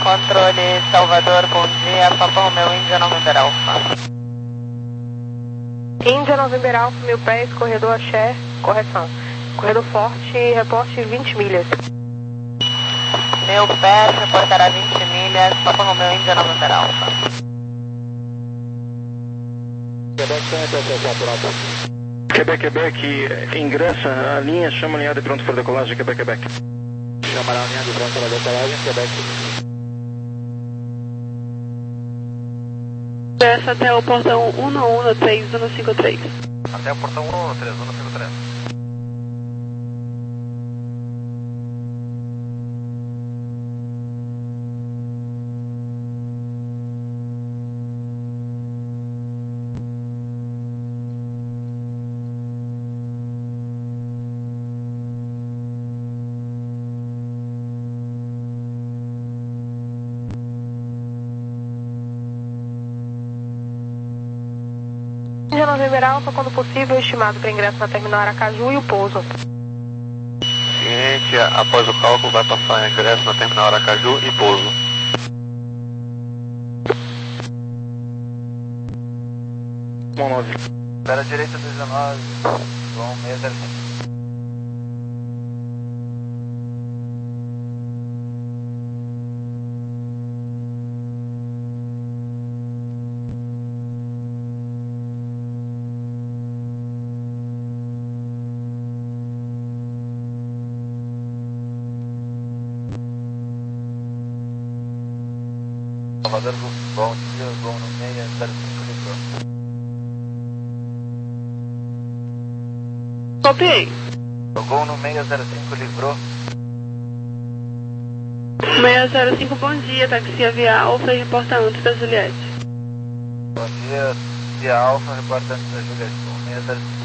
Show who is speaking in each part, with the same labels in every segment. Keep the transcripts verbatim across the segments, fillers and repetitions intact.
Speaker 1: controle Salvador, bom dia, Papa Romeu, Índia November Alpha.
Speaker 2: Índia November Alpha, mil pés, corredor Axé, correção. Corredor forte, reporte vinte milhas.
Speaker 1: Mil pés, reportará vinte milhas, Papa Romeu, Índia November Alpha.
Speaker 3: Quebec, Quebec, ingressa a linha, chama a linha de pronto para decolagem, Quebec, Quebec.
Speaker 4: Chamará a linha de pronto para decolagem, Quebec.
Speaker 2: Desce até o portão um um três um cinco três.
Speaker 4: Até o portão um um três um cinco três.
Speaker 2: Índia November Alpha, quando possível, estimado para ingresso na terminal Aracaju e o pouso.
Speaker 4: Ciente, após o cálculo vai passar ingresso na terminal Aracaju e pouso.
Speaker 3: nove.
Speaker 4: Para a direita dezenove, João seis zero cinco. Salvador, bom dia, Gol no seis zero cinco livrou.
Speaker 2: Copiei.
Speaker 4: O Gol no seis zero cinco livrou.
Speaker 2: seis zero cinco, bom dia, táxi Via Alfa e reporta antes da Juliette.
Speaker 4: Bom dia, Via Alfa, reportante da Juliette, Gol seis zero cinco.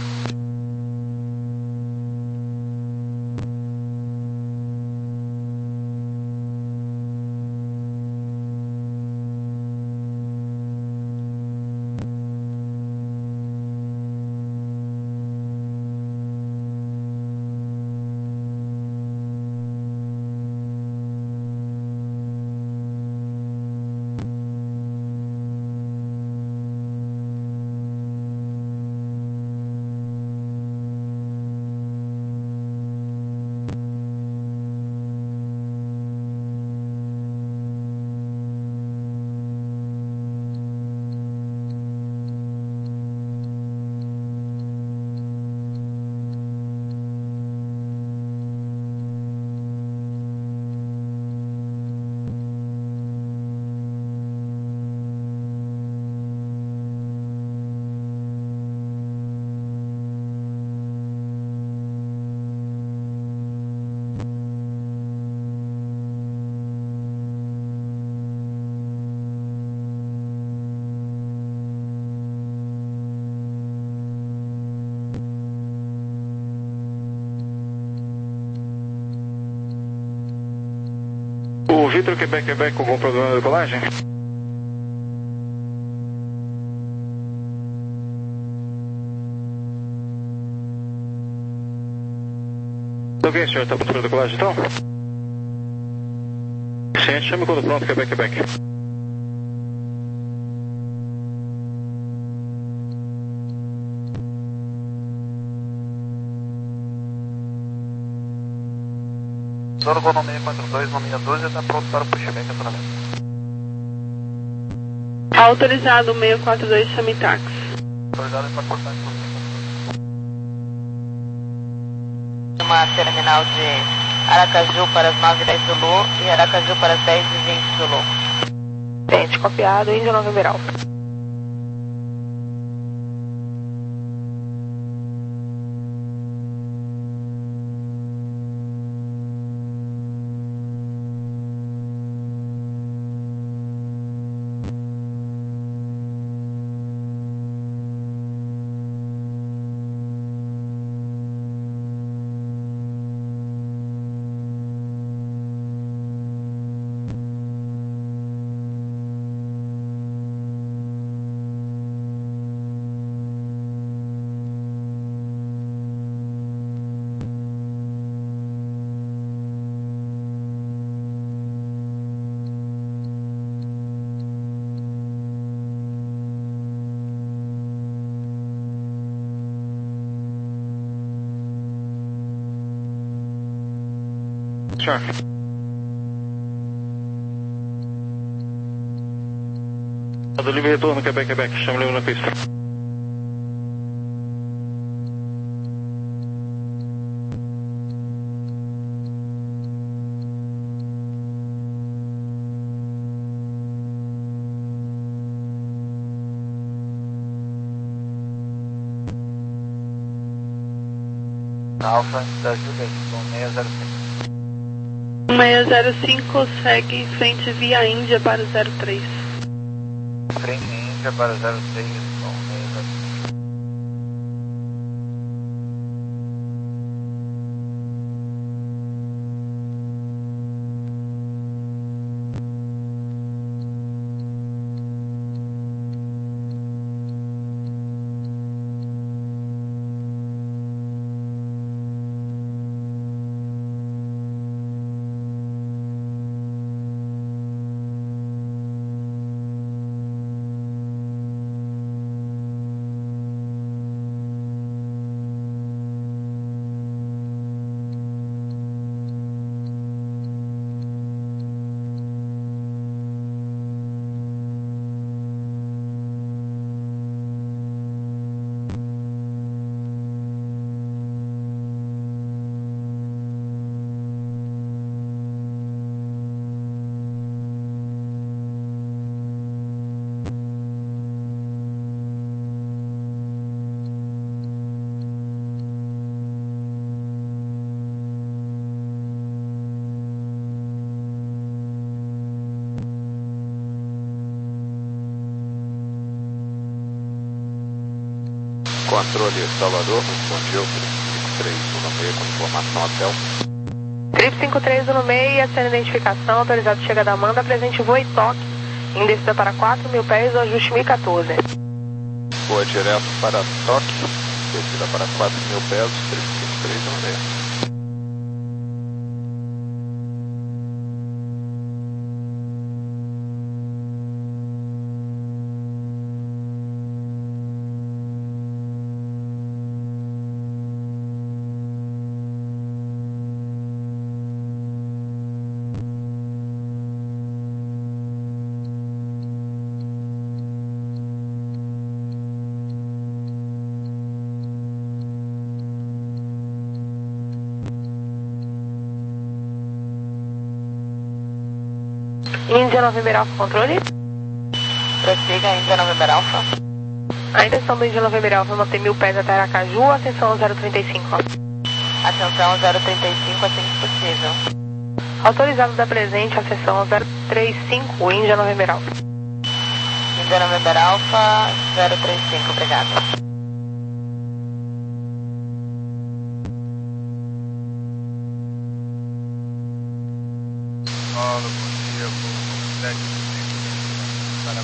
Speaker 3: O Vitor Quebec, Quebec com algum problema de decolagem? Ok, senhor, está pronto para decolagem então? Ciente, chame quando pronto, Quebec, Quebec.
Speaker 4: Zoro Gol no seis quatro dois, no seis doze, está pronto para o puxamento e acionamento.
Speaker 2: Autorizado seis quatro dois, chame táxi.
Speaker 4: Autorizado para cortar por
Speaker 1: Uma terminal de Aracaju para as nove e dez Zulu e Aracaju para as dez e vinte Zulu.
Speaker 2: Tente, copiado, Índia November Alpha.
Speaker 3: Senhor. Do livre retorno, Quebec, Quebec. Chama livre na pista.
Speaker 4: Alfa da Júlia, com seis zero cinco.
Speaker 2: seis zero cinco segue em frente via Índia para o zero três.
Speaker 4: Frente Índia para zero seis, com seis zero cinco.
Speaker 5: Controle Salvador, respondeu três cinco três um seis com informação hotel.
Speaker 2: três cinco três um seis, sem identificação, autorizado chega da Amanda, presente voo e toque, em descida para quatro mil pés, o ajuste mil e quatorze.
Speaker 5: Voa direto para Tóquio, descida para quatro mil pés, três cinco três um seis.
Speaker 2: Índia November Alpha, controle.
Speaker 1: Prossiga, Índia November Alpha.
Speaker 2: A intenção do Índia November Alpha é manter mil pés até Aracaju, atenção zero trinta e cinco.
Speaker 1: Atenção zero trinta e cinco, assim que possível.
Speaker 2: Autorizado da presente, acessão zero trinta e cinco, Índia November Alpha.
Speaker 1: Índia November Alpha, zero trinta e cinco, obrigado.
Speaker 4: Paulo, bom dia, por sete para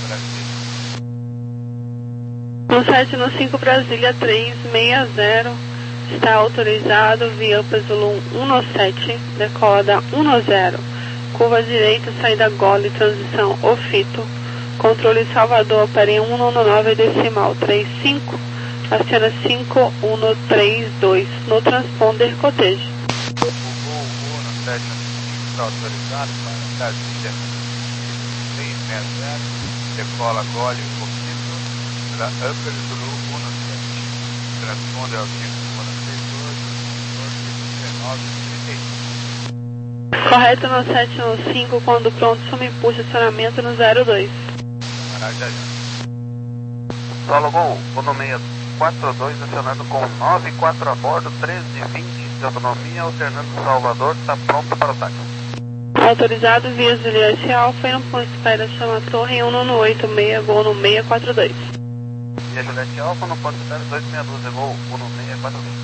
Speaker 4: Brasília.
Speaker 2: um sete cinco Brasília três seis zero, está autorizado via Zulu um sete, decola da um zero, curva direita, saída Gole, transição Ofito, controle Salvador, opera em um nove decimal três cinco, acena cinco um três dois, no transponder cotejo.
Speaker 4: O voo um sete está autorizado para Brasília três seis zero, decola Gole, Ofito, da Upper Zulu um sete, transponder ao cinco um três dois, dezenove trinta e cinco.
Speaker 2: Correto no sete um cinco, quando pronto, suma impulso, estacionamento no zero dois.
Speaker 4: Solo Gol, Uno seis quatro dois, acionando com nove quatro a bordo, treze vinte de autonomia, alternando Salvador, está pronto para o táxi.
Speaker 2: Autorizado via Juliette Alfa e no ponto de espera chama Torre em um oito seis, gol no seis quatro dois.
Speaker 4: Via Juliette Alfa, no ponto de espera dois seis dois, gol Uno seis quatro dois.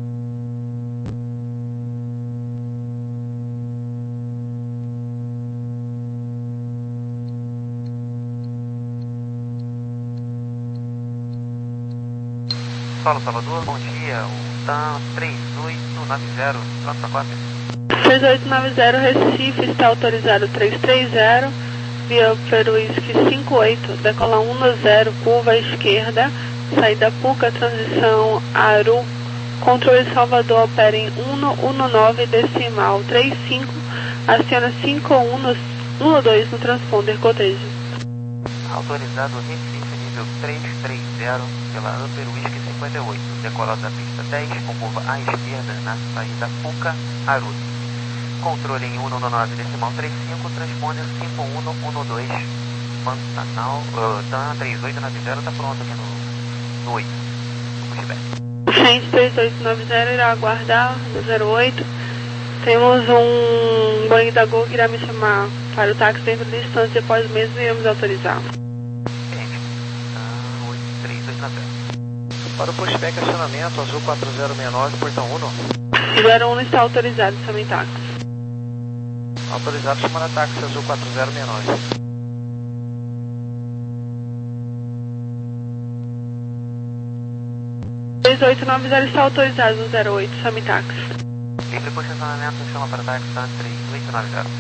Speaker 4: Solo Salvador, bom dia, o T A M três oito nove zero, pronto para quatro.
Speaker 2: três oito nove zero, Recife, está autorizado três três zero, via Peruísque cinco oito, decola um zero, curva à esquerda, saída Puca, transição Aru, Controle Salvador opera em um nove decimal trinta e cinco, aciona cinco um no, um dois no transponder cotejo.
Speaker 6: Autorizado Recife, nível trezentos e trinta pela Upper Whisky cinquenta e oito, decolado da pista dez, com curva à esquerda na saída Puca, Aruri. Controle em um nove decimal trinta e cinco, transponder cinco um um dois, Pantanal, uh, TAM três oito nove zero, tá pronto aqui no, no oito, no pushback.
Speaker 2: Gente três oito nove zero irá aguardar no zero oito. Temos um banho da Gol que irá me chamar para o táxi dentro da distância, após mesmo iremos autorizar.
Speaker 6: Gente, TAM oito três oito nove zero.
Speaker 7: Para o pushback acionamento, azul quatro zero seis nove, portão um.
Speaker 2: zero um está autorizado, chame táxi.
Speaker 7: Autorizado chamando táxi azul quatro zero seis nove.
Speaker 2: três oito nove zero está autorizado no zero oito, chame táxi.
Speaker 6: Livre posicionamento, chama para táxi TAM três oito nove zero.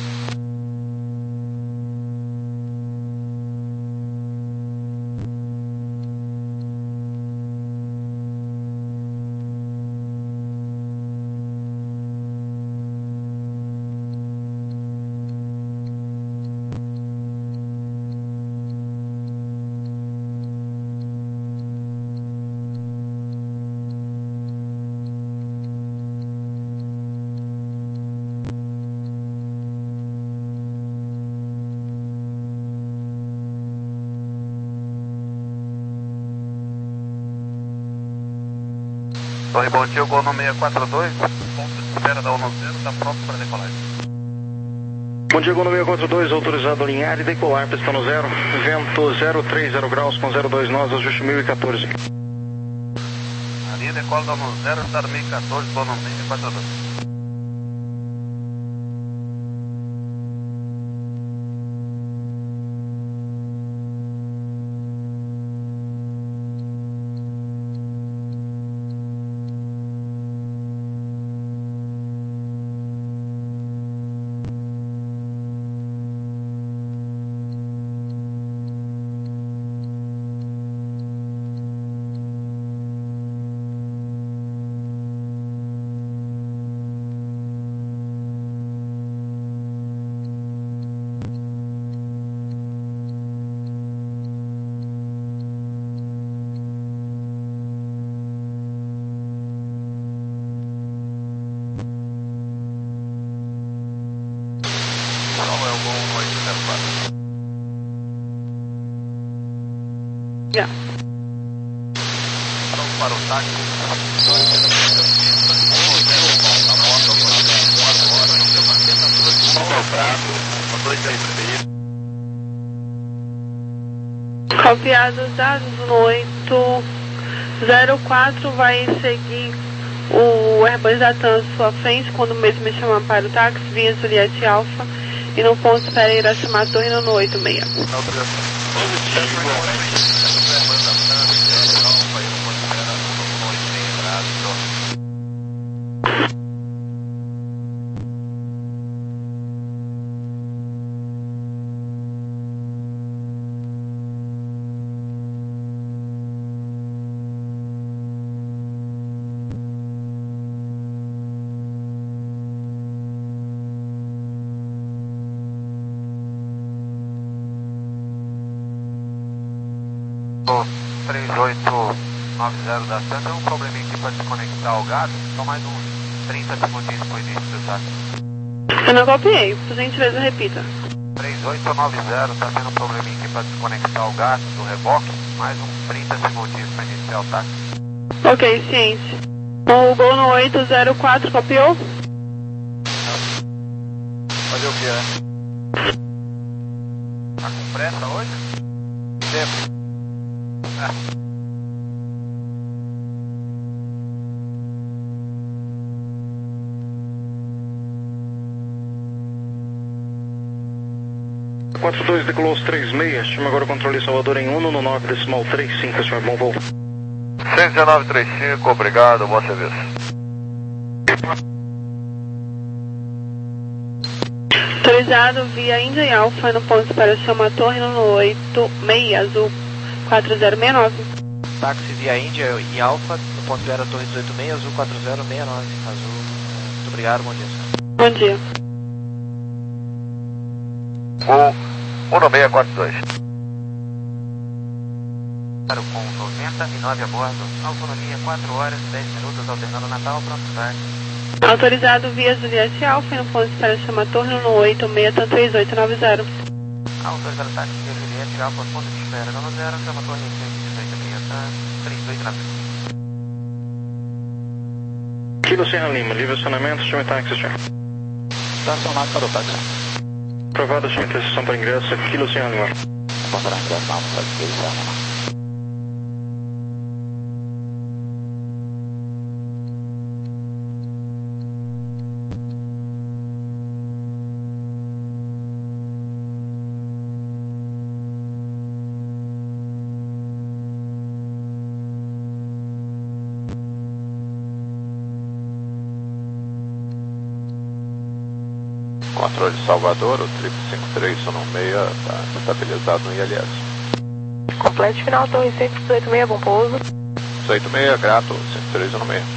Speaker 4: Torre Bom Dia, Gol no seis quatro dois, ponto de espera da um zero, está pronto para decolagem.
Speaker 3: Bom dia, Gol no seis quatro dois, autorizado a alinhar e decolar, pista no zero, vento zero três zero graus com zero dois nós, ajuste mil e quatorze.
Speaker 4: Ali decola da um zero, está no mil e quatorze, Gol no seis quatro dois.
Speaker 2: Já.
Speaker 4: Vamos para o táxi.
Speaker 2: Copiado os dados no oito zero quatro, vai seguir o Airbus da TAM à sua frente, quando mesmo me chamar para o táxi, via Juliette Alpha, e no ponto espera irá chamar a torre no oito seis.
Speaker 4: três oito nove zero da TAM, tem um probleminha aqui para desconectar o gado, só mais uns trinta segundinhos para o início do táxi.
Speaker 2: Eu não copiei, por gentileza repita.
Speaker 4: três oito nove zero, tá tendo um probleminha aqui para desconectar o gato do reboque, mais uns trinta segundinhos para iniciar o táxi.
Speaker 2: Ok, ciência. O Gol no oito zero quatro copiou?
Speaker 4: Fazer o que, né? Tá com pressa hoje? Sempre. É.
Speaker 3: quatro dois decolou os três seis, chama agora o controle Salvador em um nove decimal trinta e cinco, senhor, bom voo.
Speaker 4: cento e dezenove trinta e cinco, obrigado, bom serviço.
Speaker 2: Autorizado via India Alpha no ponto para chama a torre no oito seis azul quatro zero seis nove.
Speaker 7: táxi via Índia e Alfa, no ponto de espera Torre dezoito seis, azul quatro zero seis nove. Azul, muito obrigado, bom dia, senhor.
Speaker 2: Bom dia.
Speaker 4: Voo um nove seis quatro dois.
Speaker 6: Com noventa e nove a bordo, autonomia quatro horas e dez minutos, alternando Natal, pronto start.
Speaker 2: Autorizado via Juliette Alfa, no ponto de espera chama Torre um oito seis, três oito nove zero.
Speaker 6: Autorizado táxi via Juliette Alfa, ponto de espera nono zero, chama Torre dezoito seis, três oito nove zero.
Speaker 3: Kilo Sierra Lima, livre acionamento, chame táxi, senhor.
Speaker 5: Estacionado para o táxi.
Speaker 3: Aprovado, chame interseção para ingresso, Kilo Sierra Lima.
Speaker 5: Para ingresso na almoçada de Kilo Sierra Lima. Controle Salvador, o trip cinco três um seis está estabilizado no I L S.
Speaker 1: Complete final, Torre cento e dezoito seis, bom pouso.
Speaker 5: dezoito seis, grato, cinco três um seis.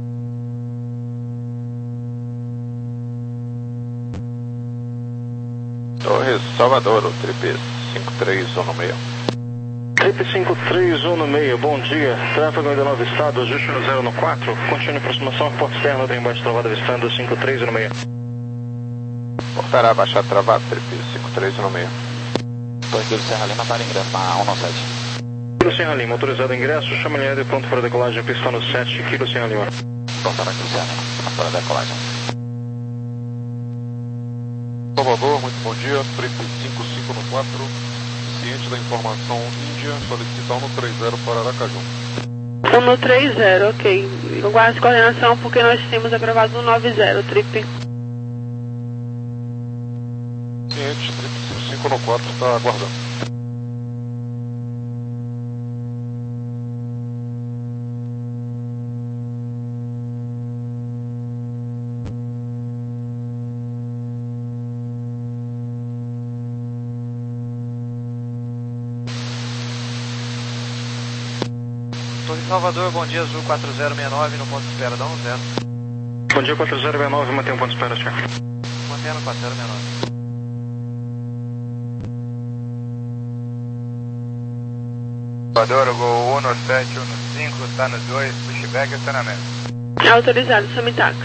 Speaker 5: Torre Salvador, o trip cinco três um seis.
Speaker 3: Trip cinco três um seis, bom dia. Tráfego ainda novo estado, ajuste no zero no quatro. Continue aproximação, porta externa, tem embaixo travada avistando cinco três um seis.
Speaker 5: Portará baixar travado, trip cinco três um seis.
Speaker 8: Torre Kilo Sierra Lima para ingresso na um sete.
Speaker 3: Kilo Sierra Lima, autorizado ingresso, chama alinhado e pronto para decolagem, pista no sete, Kilo Sierra Lima.
Speaker 8: Portará Kilo Sierra Lima para decolagem.
Speaker 9: Salvador, muito bom dia, trip cinco cinco um quatro, ciente da informação Índia, solicita um três zero para Aracaju.
Speaker 2: um três zero, ok. Eu guardo coordenação porque nós temos aprovado um nove zero, trip.
Speaker 9: Ciente, trip cinco cinco um quatro está aguardando.
Speaker 7: Torre Salvador, bom dia, azul quatro zero seis nove, no ponto de espera, dá um zero.
Speaker 3: Bom dia, quatro zero seis nove, mantém um ponto de espera, senhor.
Speaker 7: Mantendo quatro zero seis nove.
Speaker 4: Salvador, Gol um sete um cinco, está no dois, pushback e acionamento.
Speaker 2: Autorizado, chame táxi.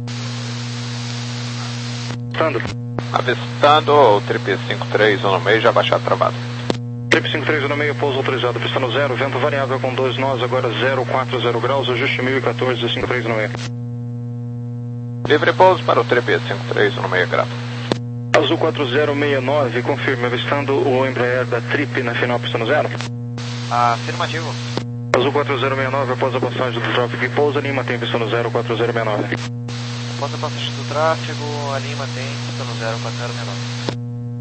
Speaker 3: Avistando.
Speaker 5: Avistando o trip cinco três um seis, já baixar travado.
Speaker 3: Trip cinco três um seis, pouso autorizado, pista no zero, vento variável com dois nós, agora zero quatro zero graus, ajuste mil e quatorze, cinco três um seis.
Speaker 5: Livre pouso para o trip cinco três um seis, grato.
Speaker 3: Azul quatro zero seis nove, confirme, avistando o Embraer da Trip na final, pista no zero.
Speaker 7: Afirmativo.
Speaker 3: Azul quatro zero seis nove, após a passagem do tráfego e pousa, Lima tem pista no zero quatro zero seis nove.
Speaker 7: Após a passagem do tráfego, a Lima tem pista no zero quatro zero seis nove.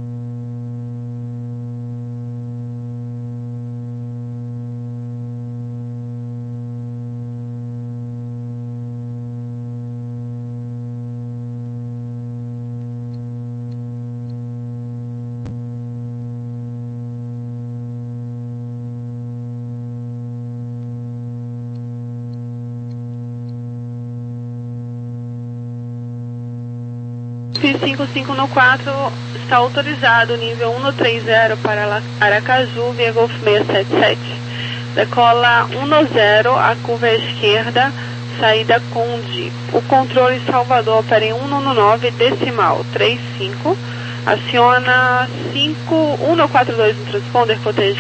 Speaker 2: cinco cinco um quatro está autorizado, nível um três zero para Aracaju, via Golf seis sete sete. Decola um zero, a curva à esquerda, saída Conde. O controle Salvador opera em um nove decimal três cinco. Aciona cinco um quatro dois no transponder, cotejo.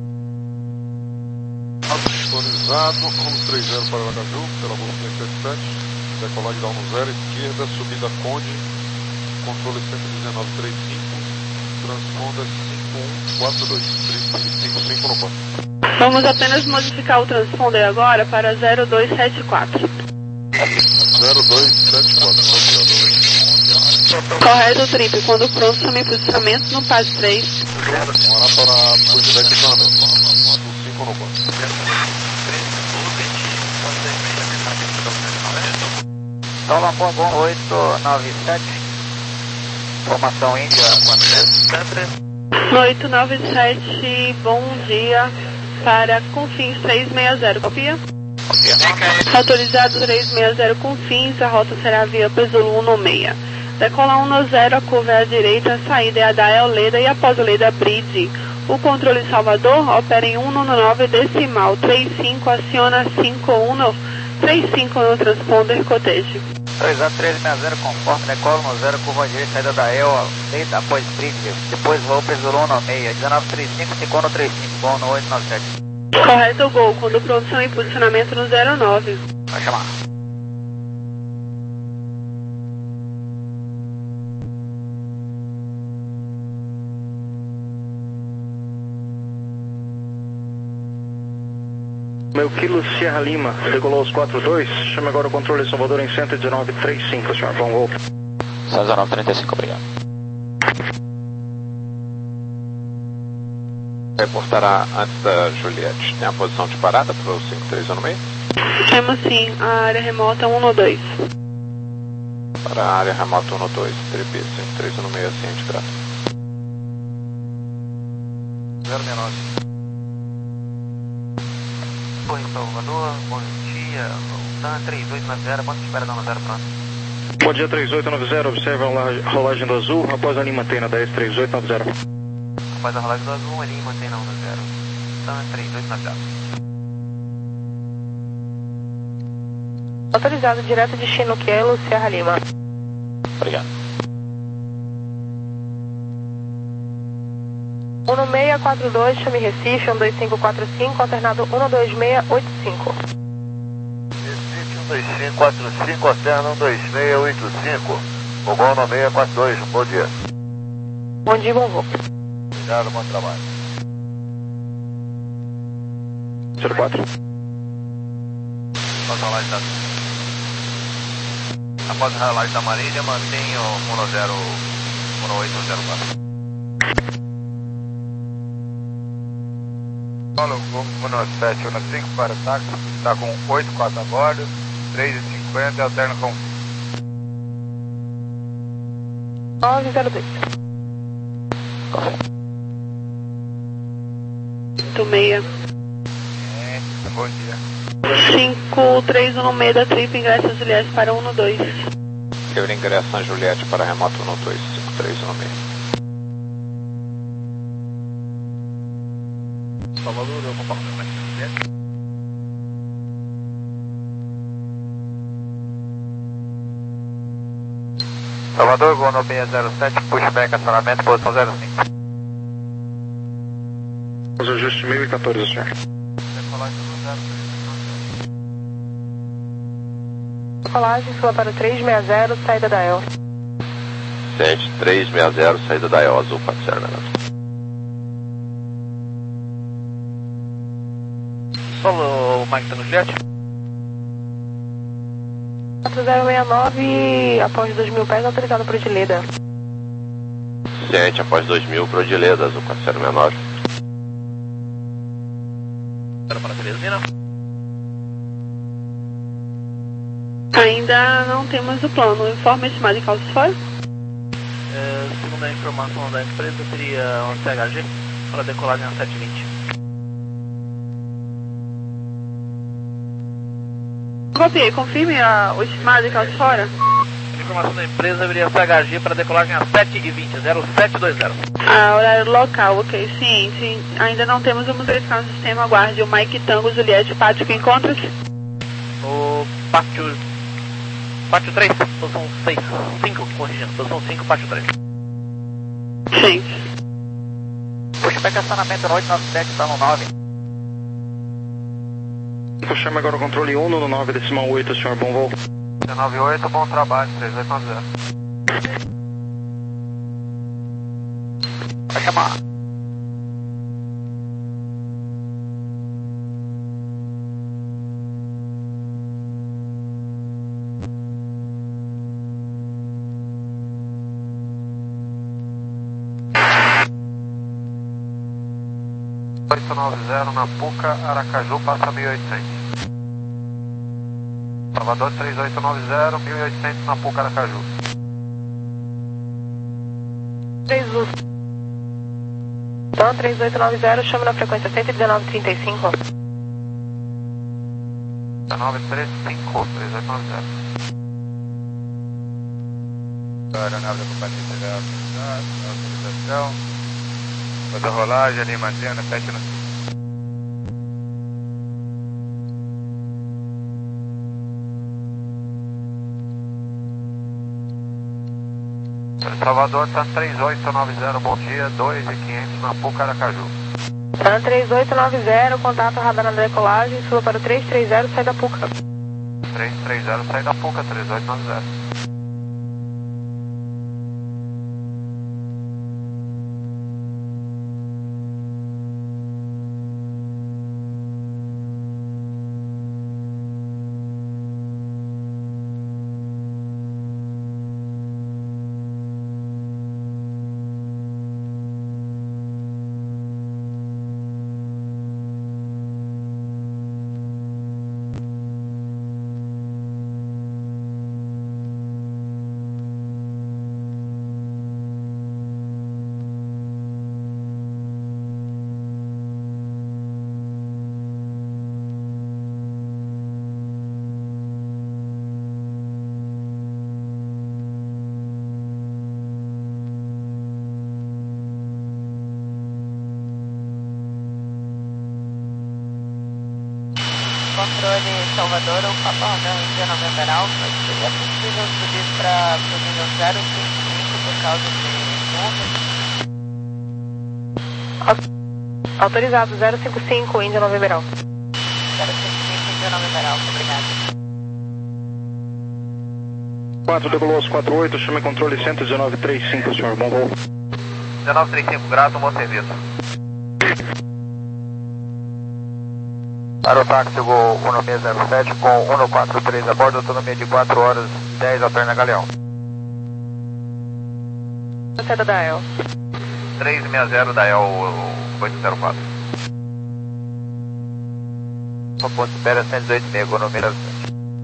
Speaker 9: Autorizado, um três zero para Aracaju, pela Golf seis sete sete. Decolagem da um zero, esquerda, subida Conde. Controle cento e dezenove três cinco, transponder cinco um quatro dois, cinco cinco um quatro.
Speaker 2: Vamos apenas modificar o transponder agora para zero dois sete quatro.
Speaker 9: zero dois sete quatro,
Speaker 2: Correto, trip. Quando pronto, chame posicionamento no P A S três.
Speaker 9: Vamos lá para pushback e acionamento, cinco um quatro.
Speaker 7: Salvador, bom oito nove sete. Formação Índia quatro zero.
Speaker 2: oito nove sete, bom dia. para Confins três seis zero, copia? Autorizado três seis zero Confins, a rota será via Pesulo um seis. Decola um zero, a curva é à direita, a saída é a da Eoleda e após a Leda Bridge. O controle Salvador opera em um nove decimal três cinco, aciona cinco um três cinco no transponder Cottage.
Speaker 6: Autorizado três seis zero, conforme, decola um zero, curva à direita, saída da Eoleda após Bridge. Depois voo Pesulo um seis, dezenove trinta e cinco, cinco um três cinco, bom no oito nove sete.
Speaker 2: Correto, gol, quando produção e posicionamento no zero nove.
Speaker 6: Vai chamar.
Speaker 3: Meu quilo Sierra Lima, decolou os quatro dois, chama agora o controle Salvador em cento e dezenove trinta e cinco, senhor, bom voo.
Speaker 8: cento e dezenove trinta e cinco, obrigado.
Speaker 5: Reportará antes da Juliette. Tem a posição de parada para o cinco três um seis?
Speaker 2: Temos sim, a área remota um dois.
Speaker 5: Para a área remota um dois, trip cinco três um seis, ciente grato.
Speaker 4: zero seis nove.
Speaker 6: Oi, Salvador, bom dia. Voltan três oito nove zero, quanto espera dar no zero pronto?
Speaker 3: Bom dia três oito nove zero, observa a rolagem do azul, após a linha mantém dez três oito nove zero.
Speaker 6: Após a rolagem do azul, a linha mantém na um zero. Voltan três oito nove zero.
Speaker 1: Autorizado direto destino Kilo Sierra Lima.
Speaker 8: Obrigado.
Speaker 1: um seis quatro dois, chame Recife, um dois cinco quatro cinco, alternado um dois seis oito cinco.
Speaker 4: Recife um dois cinco quatro cinco, alterna um dois seis oito cinco. Fogão no seis quatro dois, bom dia.
Speaker 1: Bom dia, bom voo.
Speaker 4: Obrigado, bom trabalho.
Speaker 3: zero quatro.
Speaker 4: Após a rolagem da... Após a rolagem da Marília, mantenha o um zero um oito zero quatro. Paulo, um sete um cinco para táxi, está com oito quatro a bordo, três e cinquenta, alterna com
Speaker 1: nove zero dois.
Speaker 2: oito seis.
Speaker 4: é, bom dia.
Speaker 2: cinco três um seis da trip, ingressa Juliette para um dois.
Speaker 5: Eu ingresso na Juliette para remoto um dois, cinco três um seis.
Speaker 4: Salvador, eu vou passar mais Juliette. Salvador, voo no seis zero sete, pushback, acionamento, posição zero cinco.
Speaker 3: Os ajustes mil e quatorze, senhor.
Speaker 1: Colagem, fila para três seis zero, saída da E L.
Speaker 5: Ciente três seis zero, saída da E O, azul quatro zero minutos.
Speaker 7: Falou, o Mike tá no Juliette?
Speaker 1: quatro zero seis nove, após dois mil pés, autorizado para Odileda.
Speaker 5: Ciente após dois mil, para Odileda, azul quatro zero seis nove.
Speaker 7: Era para a Teresina?
Speaker 2: Ainda não temos o plano. Informe estimado em causas fora?
Speaker 7: É, segundo a informação da empresa, seria um C H G para decolagem a sete vinte.
Speaker 2: Copiei, confirme a, o estimado em causas fora?
Speaker 7: A informação da empresa viria C H G para decolagem a sete e vinte, zero sete dois zero.
Speaker 2: Ah, horário local, ok, sim, sim. Ainda não temos vamos verificar no sistema. Aguarde o Mike Tango Juliette, pátio que encontra-se.
Speaker 7: O pátio... Pátio três, posição seis, cinco, corrigindo, posição cinco, pátio três.
Speaker 2: Gente.
Speaker 6: Pushback, acionamento no oito nove sete, está no nove.
Speaker 3: Chama agora o controle um no nove decimal oito, senhor, bom voo.
Speaker 4: nove oito, bom trabalho, três oito nove zero.
Speaker 6: Vai chamar.
Speaker 4: oito nove zero na Puca, Aracaju, passa mil e oitocentos. Salvador três oito nove zero, mil e oitocentos na Puca, Aracaju.
Speaker 1: três um. TAM três oito nove zero, chame na frequência cento e dezenove trinta e cinco.
Speaker 6: dezenove trinta e cinco, três oito nove zero.
Speaker 4: A aeronave da companhia será autorização. Fazer rolagem ali, mantendo, sete no
Speaker 6: Salvador, TAM três oito nove zero, bom dia, dois e quinhentos na Puca, Aracaju.
Speaker 1: TAM três oito nove zero, contato radar na decolagem, suba para o três três zero, sai da Puca.
Speaker 6: três três zero, sai da Puca, três oito nove zero.
Speaker 1: Controle Salvador, o Papa Romeo Índia November Alpha, seria possível subir para o nível zero cinco cinco por causa de nuvens? Autorizado, zero cinco cinco, Índia November Alpha. zero cinco cinco, Índia November Alpha, obrigado.
Speaker 3: quatro Deguloso quatro oito, chame controle cento e dezenove trinta e cinco, senhor, bom voo.
Speaker 6: dezenove trinta e cinco, grato, bom serviço. Aerotáxi Gol um seis zero sete com um quatro três a bordo, autonomia de quatro horas e dez, alterna Galeão.
Speaker 1: Seda da E L.
Speaker 6: três seis zero da E L oito zero quatro. Uma ponte espera cento e dezoito e meio, economia zero sete.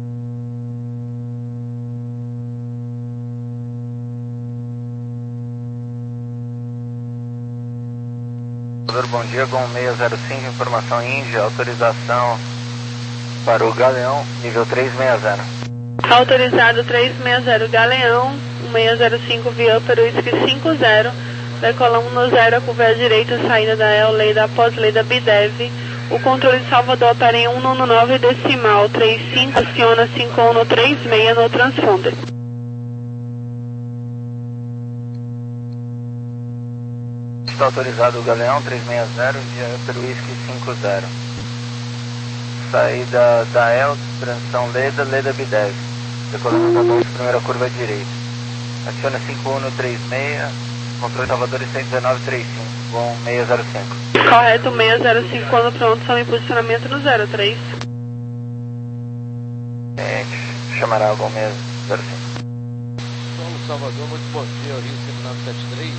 Speaker 6: Bom dia, Gol seis zero cinco, informação Índia, autorização para o Galeão, nível três seis zero.
Speaker 2: Autorizado três seis zero, Galeão, seis zero cinco, via para o Whisky cinco zero, decola um no zero, curva à direita, saída da E L, lei da pós, lei da B D E V. O controle de Salvador opera em um no nove decimal, três cinco, aciona cinco um no três seis no transponder.
Speaker 6: Está autorizado o Galeão três seis zero, via pelo Whisky cinco zero. Saída da E L, transição Leda, Leda B D E V. Decolando para dois, primeira curva à direita. Aciona cinco um no três seis, controle Salvador cento e dezenove trinta e cinco, com seis zero cinco.
Speaker 2: Correto, seis zero cinco, quando pronto, são em posicionamento no zero três.
Speaker 6: Gente, chamará com seis zero cinco.
Speaker 10: Solo Salvador, muito bom dia, Rio cinco nove sete três.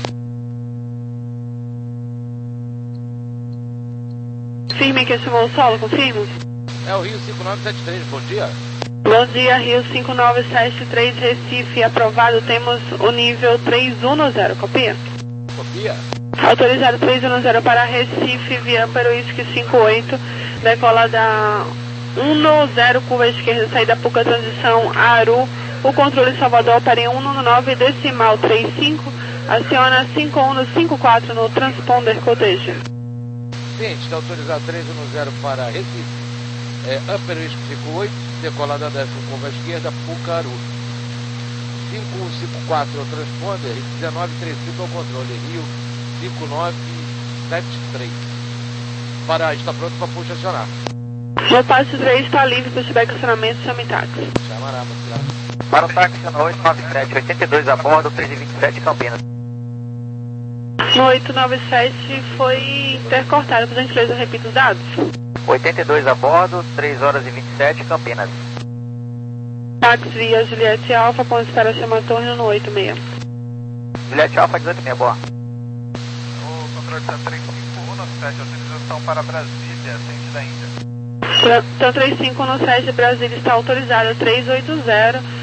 Speaker 2: Firme que chamou o solo, confirmo?
Speaker 10: É o Rio cinco nove sete três, bom dia.
Speaker 2: Bom dia, Rio cinco nove sete três, Recife, aprovado, temos o nível três um zero, copia?
Speaker 10: Copia.
Speaker 2: Autorizado três um zero para Recife, via para o Whisky cinco oito, decola da um zero, curva à esquerda, saída Puca, transição Aru. O controle Salvador opera em um no nove decimal, três cinco, aciona cinco um no cinco quatro no transponder Coteja.
Speaker 10: Cliente, está autorizado três um zero para Recife, é, Upper Whisky cinco oito, decolada da curva à esquerda, Pucaru. cinco um cinco quatro é o transponder e dezenove trinta e cinco é o controle, Rio cinco nove sete três. Para, está pronto para puxa acionar.
Speaker 2: No passe três está livre, para estiver estacionamento, chame táxi.
Speaker 10: Chamará, mostrado.
Speaker 6: Para o táxi no oito nove sete, oitenta e dois a bordo, três e vinte e sete, Campinas.
Speaker 2: No oito nove sete foi intercortado, por gentileza, repita os dados.
Speaker 6: oitenta e dois a bordo, três horas e vinte e sete, Campinas.
Speaker 2: Táxi via Juliette Alfa, ponto de espera chama Torno no oito seis.
Speaker 6: Juliette Alfa, dezoito seis, boa.
Speaker 4: O controle TAM três cinco um sete, autorização para Brasília, centro da Índia.
Speaker 2: TAM três cinco um sete, Brasília está autorizado, três oito zero.